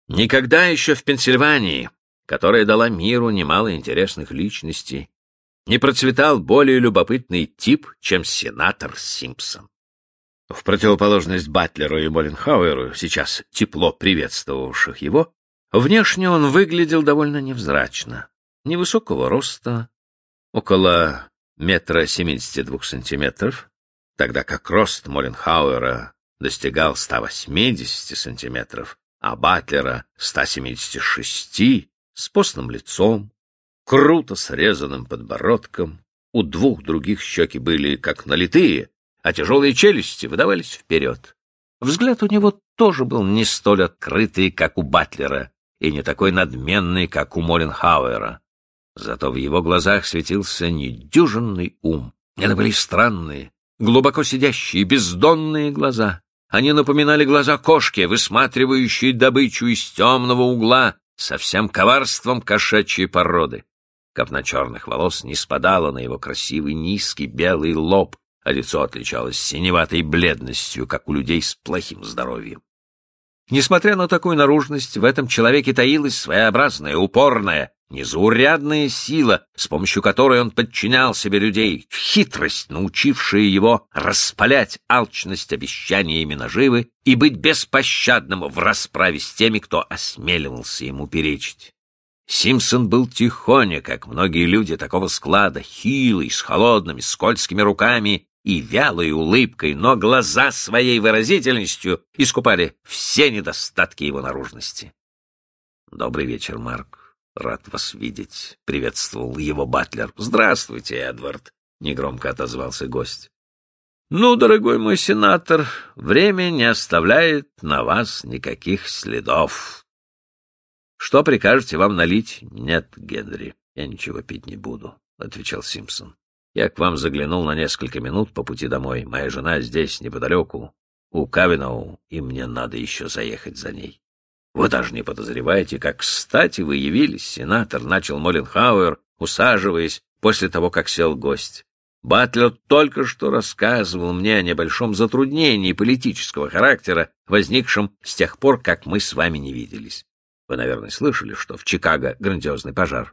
Никогда еще в Пенсильвании, которая дала миру немало интересных личностей, не процветал более любопытный тип, чем сенатор Симпсон. В противоположность Батлеру и Молленхауэру, сейчас тепло приветствовавших его, внешне он выглядел довольно невзрачно. Невысокого роста, около 1,72 м, тогда как рост Молленхауэра достигал 180 сантиметров, а Батлера 176, с постным лицом, круто срезанным подбородком. У двух других щеки были как налитые, а тяжелые челюсти выдавались вперед. Взгляд у него тоже был не столь открытый, как у Батлера, и не такой надменный, как у Молленхауэра. Зато в его глазах светился недюжинный ум. Это были странные, глубоко сидящие, бездонные глаза. Они напоминали глаза кошки, высматривающей добычу из темного угла со всем коварством кошачьей породы. Копна черных волос не спадала на его красивый низкий белый лоб, а лицо отличалось синеватой бледностью, как у людей с плохим здоровьем. Несмотря на такую наружность, в этом человеке таилась своеобразная, упорная, незаурядная сила, с помощью которой он подчинял себе людей, хитрость, научившая его распалять алчность обещаниями наживы и быть беспощадным в расправе с теми, кто осмеливался ему перечить. Симпсон был тихоня, как многие люди такого склада, хилый, с холодными, скользкими руками и вялой улыбкой, но глаза своей выразительностью искупали все недостатки его наружности. «Добрый вечер, Марк. Рад вас видеть», — приветствовал его Батлер. «Здравствуйте, Эдвард», — негромко отозвался гость. «Ну, дорогой мой сенатор, время не оставляет на вас никаких следов. Что прикажете вам налить?» «Нет, Генри, я ничего пить не буду», — отвечал Симпсон. «Я к вам заглянул на несколько минут по пути домой. Моя жена здесь, неподалеку, у Кавеноу, и мне надо еще заехать за ней». «Вы даже не подозреваете, как кстати вы явились, сенатор», — начал Молленхауэр, усаживаясь после того, как сел гость. «Батлер только что рассказывал мне о небольшом затруднении политического характера, возникшем с тех пор, как мы с вами не виделись. Вы, наверное, слышали, что в Чикаго грандиозный пожар?»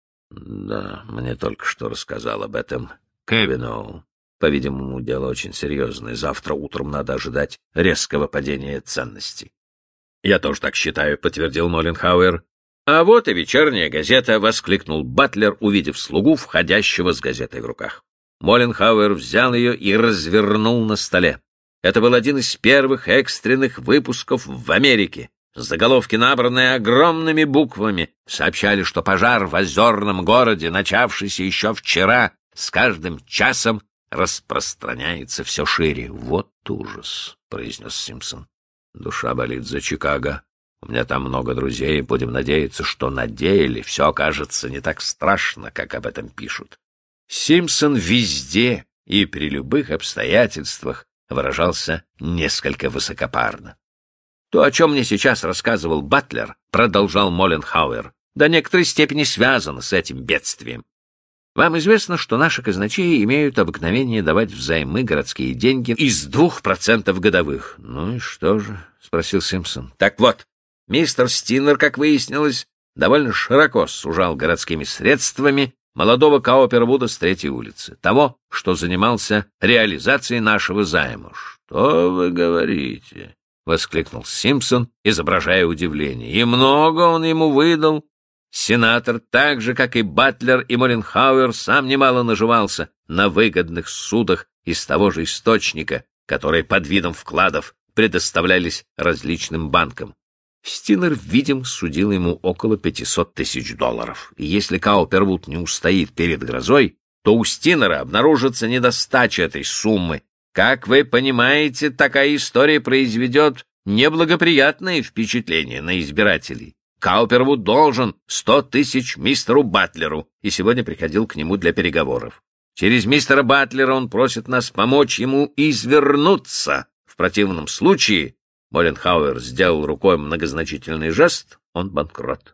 «Да, мне только что рассказал об этом Кавеноу. По-видимому, дело очень серьезное. Завтра утром надо ожидать резкого падения ценностей». «Я тоже так считаю», — подтвердил Молленхауэр. «А вот и вечерняя газета», — воскликнул Батлер, увидев слугу, входящего с газетой в руках. Молленхауэр взял ее и развернул на столе. Это был один из первых экстренных выпусков в Америке. Заголовки, набранные огромными буквами, сообщали, что пожар в озерном городе, начавшийся еще вчера, с каждым часом распространяется все шире. «Вот ужас», — произнес Симпсон. «Душа болит за Чикаго. У меня там много друзей, будем надеяться, что на деле все окажется не так страшно, как об этом пишут». Симпсон везде и при любых обстоятельствах выражался несколько высокопарно. «То, о чем мне сейчас рассказывал Батлер, — продолжал Молленхауэр, — до некоторой степени связано с этим бедствием. Вам известно, что наши казначеи имеют обыкновение давать взаймы городские деньги из 2% годовых». «Ну и что же?» — спросил Симпсон. «Так вот, мистер Стинер, как выяснилось, довольно широко сужал городскими средствами молодого Каупера Вуда с 3-й улицы, того, что занимался реализацией нашего займа». «Что вы говорите?» — воскликнул Симпсон, изображая удивление. «И много он ему выдал?» Сенатор, так же, как и Батлер и Молленхауэр, сам немало наживался на выгодных судах из того же источника, которые под видом вкладов предоставлялись различным банкам. Стинер, видимо, судил ему около $500 тысяч. И если Каупервуд не устоит перед грозой, то у Стинера обнаружится недостача этой суммы. Как вы понимаете, такая история произведет неблагоприятное впечатление на избирателей. Каупервуд должен 100 тысяч мистеру Батлеру и сегодня приходил к нему для переговоров. Через мистера Батлера он просит нас помочь ему извернуться. В противном случае, Молленхауэр сделал рукой многозначительный жест, он банкрот.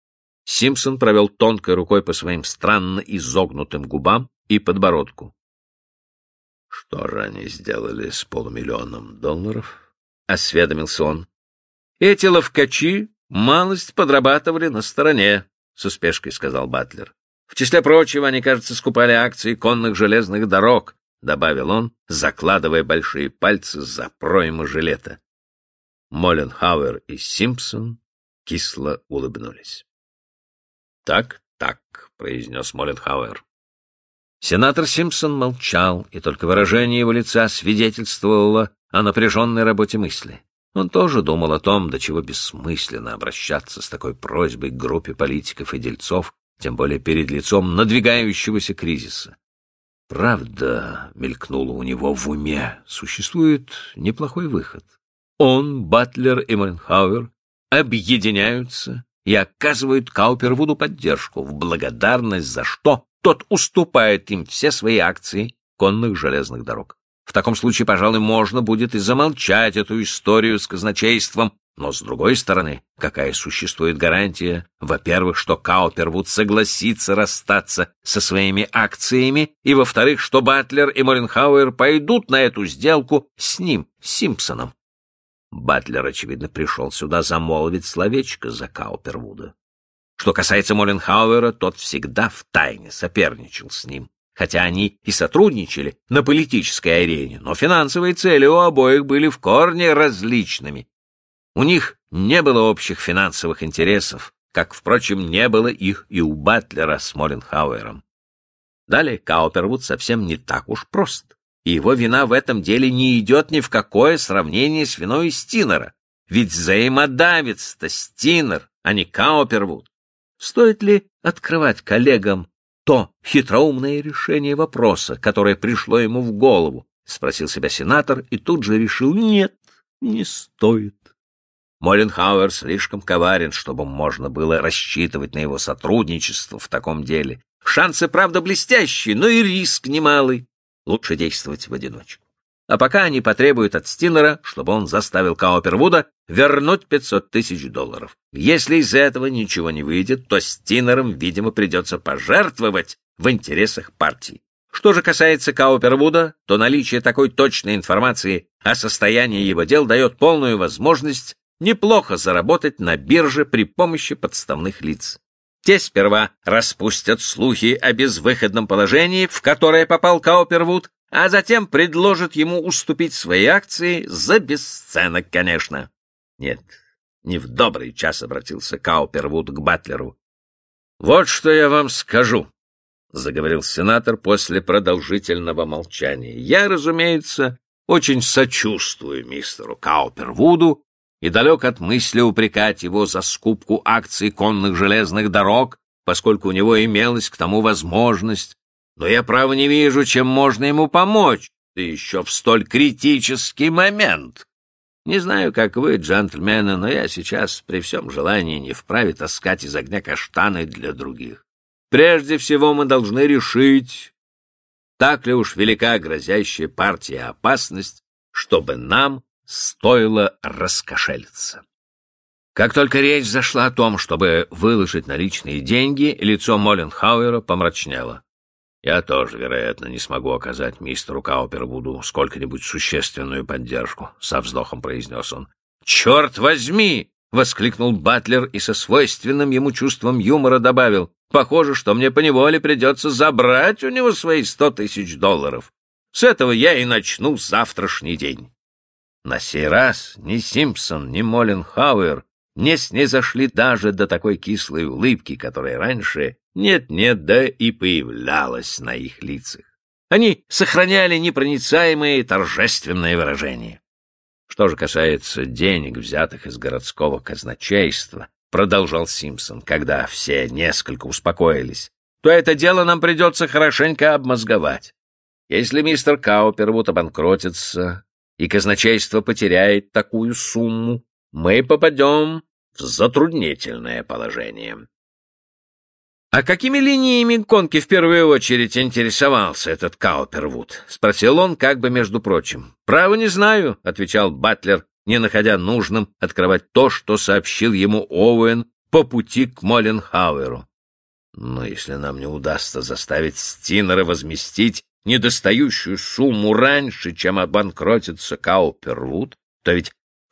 Симпсон провел тонкой рукой по своим странно изогнутым губам и подбородку. «Что же они сделали с $500 000? — осведомился он. «Эти ловкачи малость подрабатывали на стороне, — с усмешкой сказал Батлер. В числе прочего, они, кажется, скупали акции конных железных дорог, — добавил он, закладывая большие пальцы за пройму жилета. Молленхауэр и Симпсон кисло улыбнулись. — Так, — произнес Молленхауэр. Сенатор Симпсон молчал, и только выражение его лица свидетельствовало о напряженной работе мысли. Он тоже думал о том, до чего бессмысленно обращаться с такой просьбой к группе политиков и дельцов, тем более перед лицом надвигающегося кризиса. Правда, мелькнуло у него в уме, существует неплохой выход. Он, Батлер и Молленхауэр объединяются и оказывают Каупервуду поддержку, в благодарность за что тот уступает им все свои акции конных железных дорог. В таком случае, пожалуй, можно будет и замолчать эту историю с казначейством, но, с другой стороны, какая существует гарантия, во-первых, что Каупервуд согласится расстаться со своими акциями, и, во-вторых, что Батлер и Молленхауэр пойдут на эту сделку с ним, Симпсоном. Батлер, очевидно, пришел сюда замолвить словечко за Каупервуда. Что касается Молленхауэра, тот всегда втайне соперничал с ним, хотя они и сотрудничали на политической арене, но финансовые цели у обоих были в корне различными. У них не было общих финансовых интересов, как, впрочем, не было их и у Батлера с Молленхауэром. Далее, Каупервуд совсем не так уж прост, и его вина в этом деле не идет ни в какое сравнение с виной Стинера, ведь взаимодавец-то Стинер, а не Каупервуд. Стоит ли открывать коллегам то хитроумное решение вопроса, которое пришло ему в голову? — спросил себя сенатор и тут же решил: нет, не стоит. Молленхауэр слишком коварен, чтобы можно было рассчитывать на его сотрудничество в таком деле. Шансы, правда, блестящие, но и риск немалый. Лучше действовать в одиночку. А пока они потребуют от Стинера, чтобы он заставил Каупервуда вернуть $500 тысяч. Если из этого ничего не выйдет, то Стинером, видимо, придется пожертвовать в интересах партии. Что же касается Каупервуда, то наличие такой точной информации о состоянии его дел дает полную возможность неплохо заработать на бирже при помощи подставных лиц. Те сперва распустят слухи о безвыходном положении, в которое попал Каупервуд, а затем предложат ему уступить свои акции за бесценок, конечно. Нет, не в добрый час обратился Каупервуд к Батлеру. — Вот что я вам скажу, — заговорил сенатор после продолжительного молчания. — Я, разумеется, очень сочувствую мистеру Каупервуду и далек от мысли упрекать его за скупку акций конных железных дорог, поскольку у него имелась к тому возможность. Но я, право, не вижу, чем можно ему помочь, да еще в столь критический момент. Не знаю, как вы, джентльмены, но я сейчас при всем желании не вправе таскать из огня каштаны для других. Прежде всего мы должны решить, так ли уж велика грозящая партии опасность, чтобы нам стоило раскошелиться. Как только речь зашла о том, чтобы выложить наличные деньги, лицо Молленхауэра помрачнело. Я тоже, вероятно, не смогу оказать мистеру Каупервуду сколько-нибудь существенную поддержку, — со вздохом произнес он. — Черт возьми! — воскликнул Батлер и со свойственным ему чувством юмора добавил. — Похоже, что мне поневоле придется забрать у него свои $100 тысяч. С этого я и начну завтрашний день. На сей раз ни Симпсон, ни Молленхауэр не снизошли даже до такой кислой улыбки, которая раньше нет-нет, да и появлялась на их лицах. Они сохраняли непроницаемые торжественные выражения. Что же касается денег, взятых из городского казначейства, продолжал Симпсон, когда все несколько успокоились, то это дело нам придется хорошенько обмозговать. Если мистер Каупервуд обанкротится и казначейство потеряет такую сумму, мы попадем в затруднительное положение. — А какими линиями гонки в первую очередь интересовался этот Каупервуд? — спросил он, как бы между прочим. — Право не знаю, — отвечал Батлер, не находя нужным открывать то, что сообщил ему Оуэн по пути к Молленхауэру. — Но если нам не удастся заставить Стинера возместить недостающую сумму раньше, чем обанкротится Каупервуд, то ведь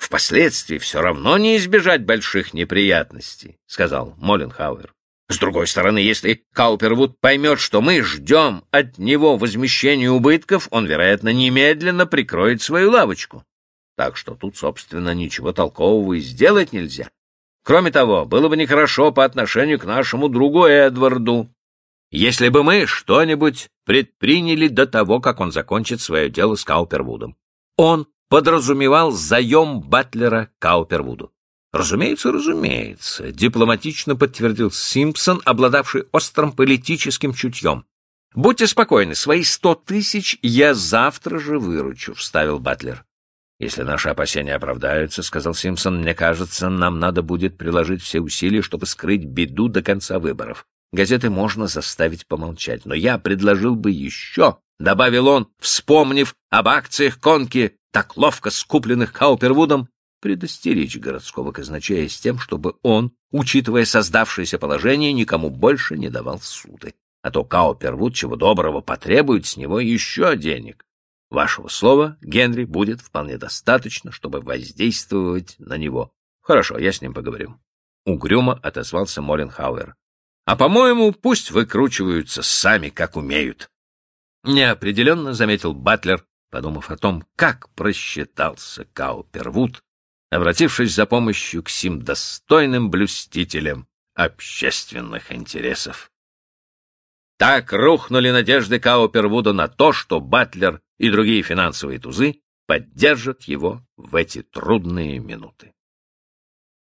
впоследствии все равно не избежать больших неприятностей, — сказал Молленхауэр. С другой стороны, если Каупервуд поймет, что мы ждем от него возмещения убытков, он, вероятно, немедленно прикроет свою лавочку. Так что тут, собственно, ничего толкового и сделать нельзя. Кроме того, было бы нехорошо по отношению к нашему другу Эдварду, если бы мы что-нибудь предприняли до того, как он закончит свое дело с Каупервудом. Он подразумевал заем Батлера Каупервуду. Разумеется, дипломатично подтвердил Симпсон, обладавший острым политическим чутьем. Будьте спокойны, свои 100 тысяч я завтра же выручу, вставил Батлер. Если наши опасения оправдаются, сказал Симпсон, мне кажется, нам надо будет приложить все усилия, чтобы скрыть беду до конца выборов. Газеты можно заставить помолчать, но я предложил бы еще, добавил он, вспомнив об акциях Конки, так ловко скупленных Каупервудом, предостеречь городского казначея с тем, чтобы он, учитывая создавшееся положение, никому больше не давал суды. А то Каупервуд чего доброго потребует с него еще денег. Вашего слова, Генри, будет вполне достаточно, чтобы воздействовать на него. Хорошо, я с ним поговорю. Угрюмо отозвался Молленхауэр. А, по-моему, пусть выкручиваются сами, как умеют. Неопределенно заметил Батлер, подумав о том, как просчитался Каупервуд, обратившись за помощью к сим достойным блюстителям общественных интересов. Так рухнули надежды Каупервуда на то, что Батлер и другие финансовые тузы поддержат его в эти трудные минуты.